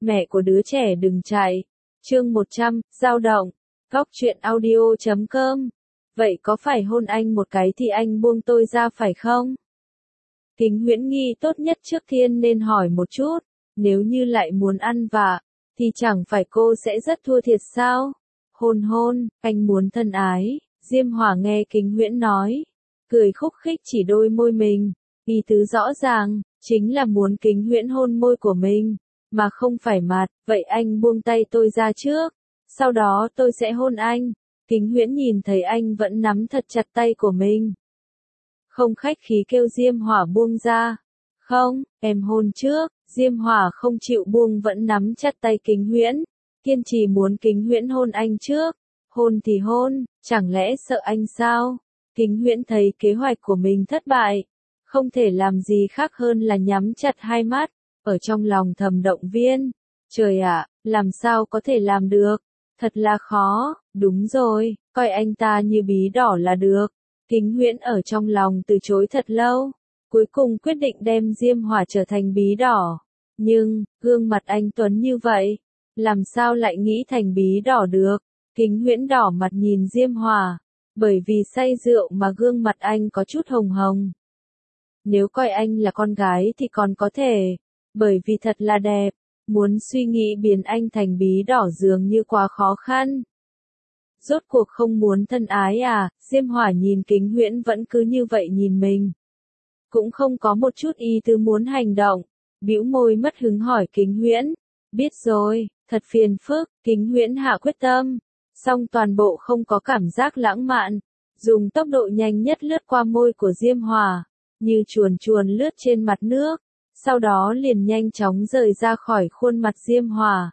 Mẹ của đứa trẻ đừng chạy. Chương 100, dao động. Góc truyện audio.com. Vậy có phải hôn anh một cái thì anh buông tôi ra phải không? Kính Huyễn nghi tốt nhất trước tiên nên hỏi một chút, nếu như lại muốn ăn vạ, thì chẳng phải cô sẽ rất thua thiệt sao? Hôn, anh muốn thân ái. Diêm Hòa nghe Kính Huyễn nói, cười khúc khích chỉ đôi môi mình, ý tứ rõ ràng, chính là muốn Kính Huyễn hôn môi của mình, mà không phải mặt, vậy anh buông tay tôi ra trước, sau đó tôi sẽ hôn anh. Kính Huyễn nhìn thấy anh vẫn nắm thật chặt tay của mình, không khách khí kêu Diêm Hòa buông ra. Không, em hôn trước. Diêm Hòa không chịu buông vẫn nắm chặt tay Kính Huyễn, kiên trì muốn Kính Huyễn hôn anh trước. Hôn thì hôn, chẳng lẽ sợ anh sao? Kính Huyễn thấy kế hoạch của mình thất bại, không thể làm gì khác hơn là nhắm chặt hai mắt, ở trong lòng thầm động viên. Trời ạ, làm sao có thể làm được? Thật là khó, đúng rồi, coi anh ta như bí đỏ là được. Kính Huyễn ở trong lòng từ chối thật lâu, cuối cùng quyết định đem Diêm Hòa trở thành bí đỏ. Nhưng, gương mặt anh tuấn như vậy, làm sao lại nghĩ thành bí đỏ được? Kính Huyễn đỏ mặt nhìn Diêm Hòa, bởi vì say rượu mà gương mặt anh có chút hồng hồng. Nếu coi anh là con gái thì còn có thể, bởi vì thật là đẹp, muốn suy nghĩ biến anh thành bí đỏ dường như quá khó khăn. Rốt cuộc không muốn thân ái à? Diêm Hòa nhìn Kính Huyễn vẫn cứ như vậy nhìn mình, cũng không có một chút ý tứ muốn hành động, bĩu môi mất hứng hỏi Kính Huyễn. Biết rồi, thật phiền phức. Kính Huyễn hạ quyết tâm, song toàn bộ không có cảm giác lãng mạn, dùng tốc độ nhanh nhất lướt qua môi của Diêm Hòa, như chuồn chuồn lướt trên mặt nước, sau đó liền nhanh chóng rời ra khỏi khuôn mặt Diêm Hòa.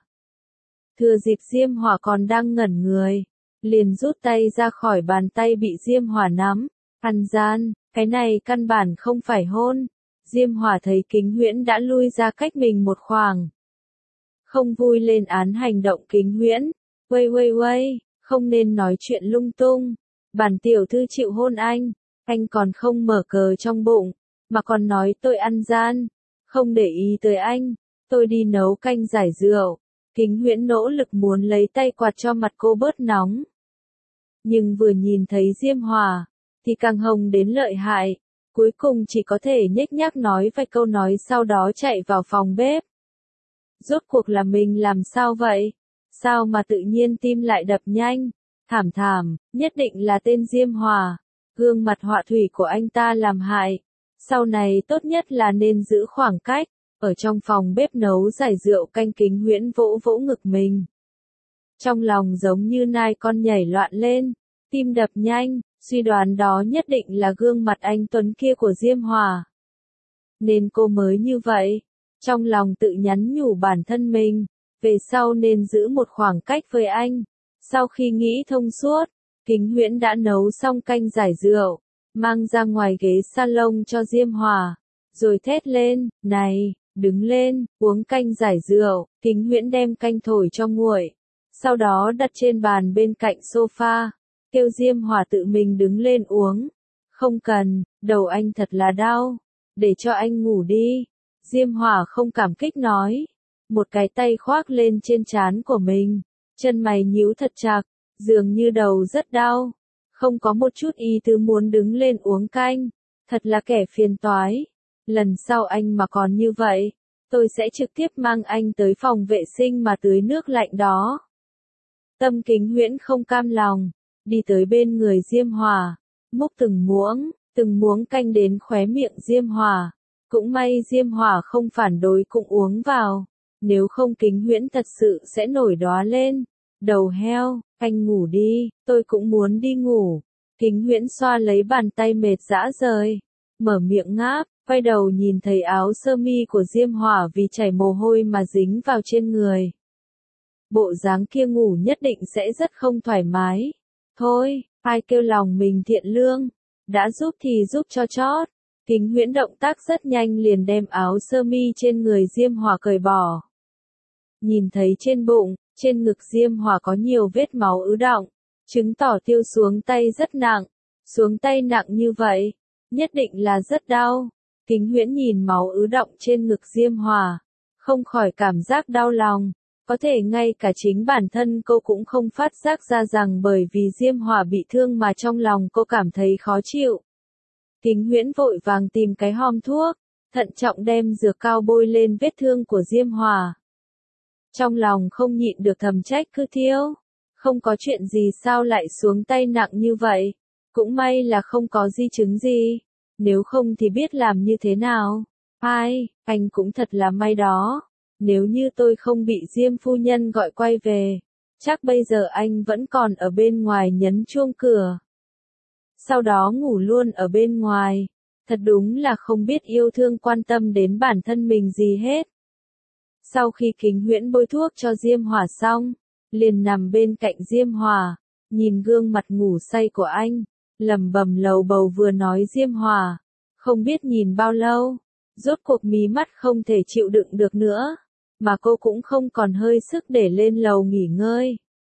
Thừa dịp Diêm Hòa còn đang ngẩn người, liền rút tay ra khỏi bàn tay bị Diêm Hòa nắm. Ăn gian, cái này căn bản không phải hôn. Diêm Hòa thấy Kính Huyễn đã lui ra cách mình một khoảng, không vui lên án hành động Kính Huyễn. Uây, không nên nói chuyện lung tung. Bản tiểu thư chịu hôn anh còn không mở cờ trong bụng, mà còn nói tôi ăn gian, không để ý tới anh, tôi đi nấu canh giải rượu. Kính Huyễn nỗ lực muốn lấy tay quạt cho mặt cô bớt nóng, nhưng vừa nhìn thấy Diêm Hòa, thì càng hồng đến lợi hại, cuối cùng chỉ có thể nhếch nhác nói vài câu nói sau đó chạy vào phòng bếp. Rốt cuộc là mình làm sao vậy? Sao mà tự nhiên tim lại đập nhanh? Thảm, nhất định là tên Diêm Hòa, gương mặt họa thủy của anh ta làm hại. Sau này tốt nhất là nên giữ khoảng cách. Ở trong phòng bếp nấu giải rượu canh, Kính Huyễn vỗ vỗ ngực mình, trong lòng giống như nai con nhảy loạn lên, tim đập nhanh, suy đoán đó nhất định là gương mặt anh tuấn kia của Diêm Hòa, nên cô mới như vậy. Trong lòng tự nhắn nhủ bản thân mình, về sau nên giữ một khoảng cách với anh. Sau khi nghĩ thông suốt, Kính Huyễn đã nấu xong canh giải rượu, mang ra ngoài ghế salon cho Diêm Hòa, rồi thét lên, này, đứng lên, uống canh giải rượu. Kính Huyễn đem canh thổi cho nguội, sau đó đặt trên bàn bên cạnh sofa, kêu Diêm Hòa tự mình đứng lên uống. Không cần, đầu anh thật là đau, để cho anh ngủ đi. Diêm Hòa không cảm kích nói, một cái tay khoác lên trên trán của mình, chân mày nhíu thật chặt, dường như đầu rất đau, không có một chút ý tứ muốn đứng lên uống canh, thật là kẻ phiền toái. Lần sau anh mà còn như vậy, tôi sẽ trực tiếp mang anh tới phòng vệ sinh mà tưới nước lạnh đó. Tâm Kính Huyễn không cam lòng, đi tới bên người Diêm Hòa, múc từng muỗng canh đến khóe miệng Diêm Hòa. Cũng may Diêm Hòa không phản đối cũng uống vào, nếu không Kính Huyễn thật sự sẽ nổi đóa lên. Đầu heo, anh ngủ đi, tôi cũng muốn đi ngủ. Kính Huyễn xoa lấy bàn tay mệt rã rời, mở miệng ngáp, quay đầu nhìn thấy áo sơ mi của Diêm Hòa vì chảy mồ hôi mà dính vào trên người. Bộ dáng kia ngủ nhất định sẽ rất không thoải mái. Thôi, ai kêu lòng mình thiện lương, đã giúp thì giúp cho chót. Kính Huyễn động tác rất nhanh liền đem áo sơ mi trên người Diêm Hòa cởi bỏ. Nhìn thấy trên bụng, trên ngực Diêm Hòa có nhiều vết máu ứ đọng, chứng tỏ tiêu xuống tay rất nặng. Xuống tay nặng như vậy, nhất định là rất đau. Kính Huyễn nhìn máu ứ đọng trên ngực Diêm Hòa, không khỏi cảm giác đau lòng. Có thể ngay cả chính bản thân cô cũng không phát giác ra rằng bởi vì Diêm Hòa bị thương mà trong lòng cô cảm thấy khó chịu. Kính Huyễn vội vàng tìm cái hòm thuốc, thận trọng đem dược cao bôi lên vết thương của Diêm Hòa. Trong lòng không nhịn được thầm trách cứ Thiêu, không có chuyện gì sao lại xuống tay nặng như vậy, cũng may là không có di chứng gì, nếu không thì biết làm như thế nào. Ai, anh cũng thật là may đó, nếu như tôi không bị Diêm phu nhân gọi quay về, chắc bây giờ anh vẫn còn ở bên ngoài nhấn chuông cửa. Sau đó ngủ luôn ở bên ngoài, thật đúng là không biết yêu thương quan tâm đến bản thân mình gì hết. Sau khi Kính Huyễn bôi thuốc cho Diêm Hòa xong, liền nằm bên cạnh Diêm Hòa, nhìn gương mặt ngủ say của anh, lẩm bẩm lầu bầu vừa nói Diêm Hòa, không biết nhìn bao lâu, rốt cuộc mí mắt không thể chịu đựng được nữa, mà cô cũng không còn hơi sức để lên lầu nghỉ ngơi.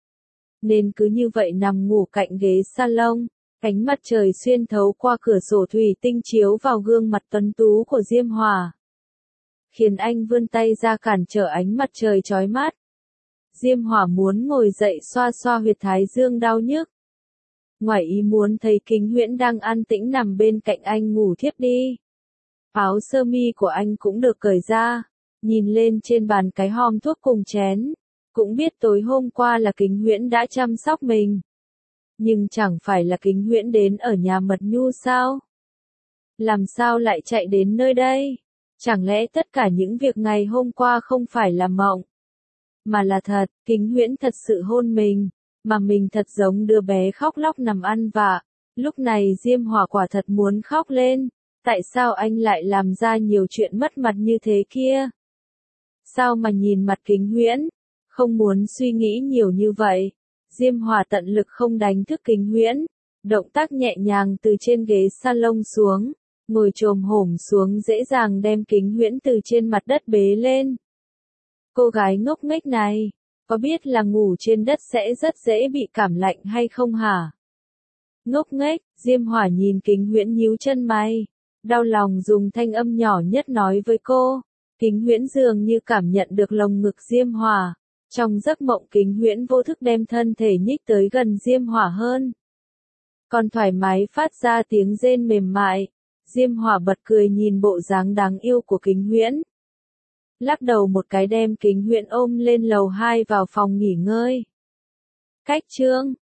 Nên cứ như vậy nằm ngủ cạnh ghế salon, ánh mặt trời xuyên thấu qua cửa sổ thủy tinh chiếu vào gương mặt tuấn tú của Diêm Hòa, khiến anh vươn tay ra cản trở ánh mặt trời chói mắt. Diêm Hòa muốn ngồi dậy xoa xoa huyệt thái dương đau nhức. Ngoài ý muốn thấy Kính Huyễn đang an tĩnh nằm bên cạnh anh ngủ thiếp đi. Áo sơ mi của anh cũng được cởi ra, nhìn lên trên bàn cái hòm thuốc cùng chén, cũng biết tối hôm qua là Kính Huyễn đã chăm sóc mình. Nhưng chẳng phải là Kính Huyễn đến ở nhà Mật Nhu sao? Làm sao lại chạy đến nơi đây? Chẳng lẽ tất cả những việc ngày hôm qua không phải là mộng, mà là thật, Kính Huyễn thật sự hôn mình, mà mình thật giống đứa bé khóc lóc nằm ăn vạ. Lúc này Diêm Hòa quả thật muốn khóc lên, tại sao anh lại làm ra nhiều chuyện mất mặt như thế kia? Sao mà nhìn mặt Kính Huyễn, không muốn suy nghĩ nhiều như vậy. Diêm Hòa tận lực không đánh thức Kính Huyễn, động tác nhẹ nhàng từ trên ghế salon xuống, ngồi chồm hổm xuống dễ dàng đem Kính Huyễn từ trên mặt đất bế lên. Cô gái ngốc nghếch này, có biết là ngủ trên đất sẽ rất dễ bị cảm lạnh hay không hả? Ngốc nghếch, Diêm Hòa nhìn Kính Huyễn nhíu chân mày, đau lòng dùng thanh âm nhỏ nhất nói với cô. Kính Huyễn dường như cảm nhận được lồng ngực Diêm Hòa. Trong giấc mộng Kính Huyễn vô thức đem thân thể nhích tới gần Diêm Hòa hơn. Còn thoải mái phát ra tiếng rên mềm mại. Diêm Hòa bật cười nhìn bộ dáng đáng yêu của Kính Huyễn. Lắc đầu một cái đem Kính Huyễn ôm lên lầu 2 vào phòng nghỉ ngơi. Cách chương